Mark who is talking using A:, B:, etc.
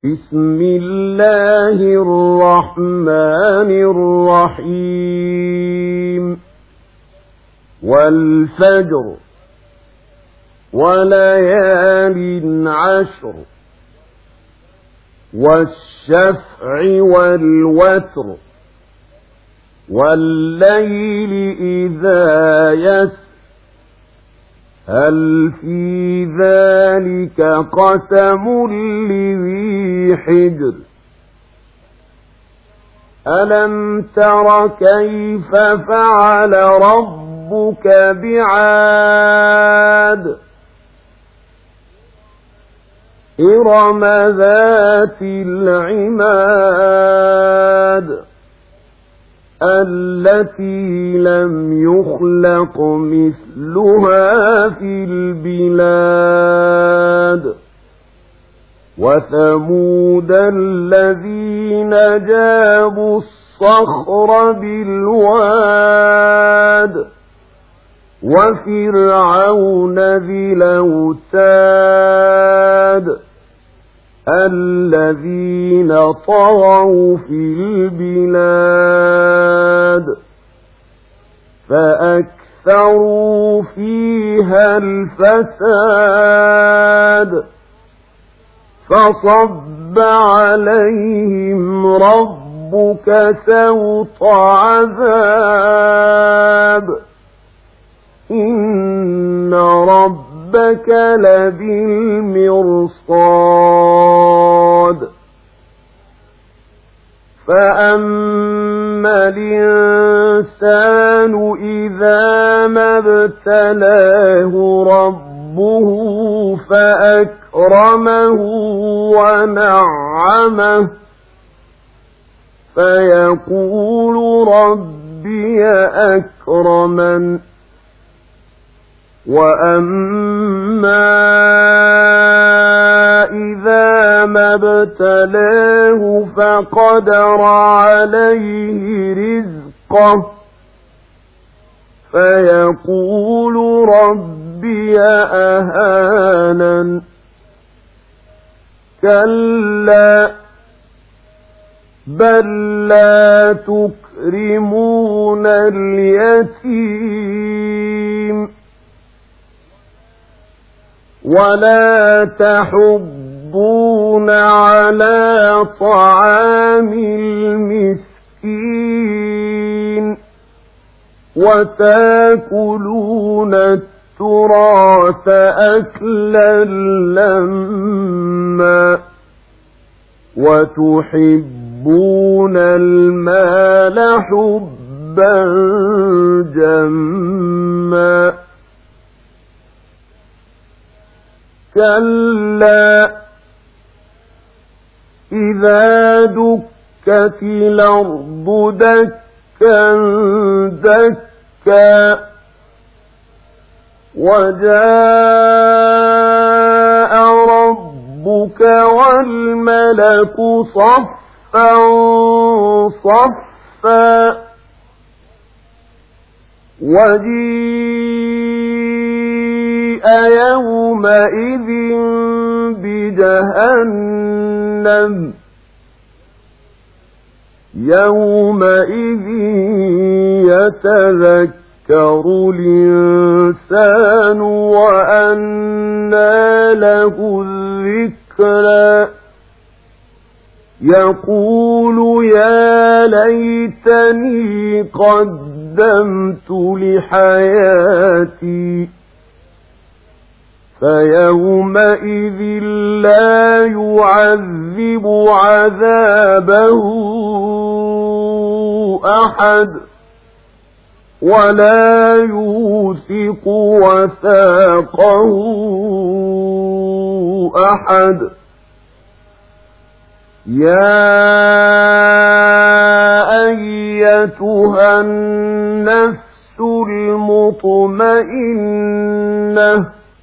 A: بسم الله الرحمن الرحيم والفجر وليال عشر والشفع والوتر والليل إذا يسر هل في ذلك قسم لذي حجر ألم تر كيف فعل ربك بعاد إرم ذات العماد التي لم يخلق مثلها في البلاد وثمود الذين جابوا الصخر بالواد وفرعون ذي الأوتاد الذين طغوا في البلاد فأكثروا فيها الفساد فصب عليهم ربك سوط عذاب إن ربك لبالمرصاد فأما الإنسان إذا ما ابتلاه ربه فأكرمه ونعمه فيقول ربي أكرمن وأما إذا ما ابتلاه فقدر عليه رزقه فيقول ربي أهانن كلا بل لا تكرمون اليتيم ولا تحضون على طعام المسكين وتاكلون التراث أكلا لما وتحبون المال حبا جما كلا إذا دكت الأرض دكا دكا وجاء ربك والملك صفا صفا وجيء يومئذ بجهنم يومئذ يتذكر الإنسان وأنى له الذكرى يقول يا ليتني قدمت لحياتي فيومئذ لا يعذب عذابه أحد ولا يوثق وثاقه أحد يا أيتها النفس المطمئنة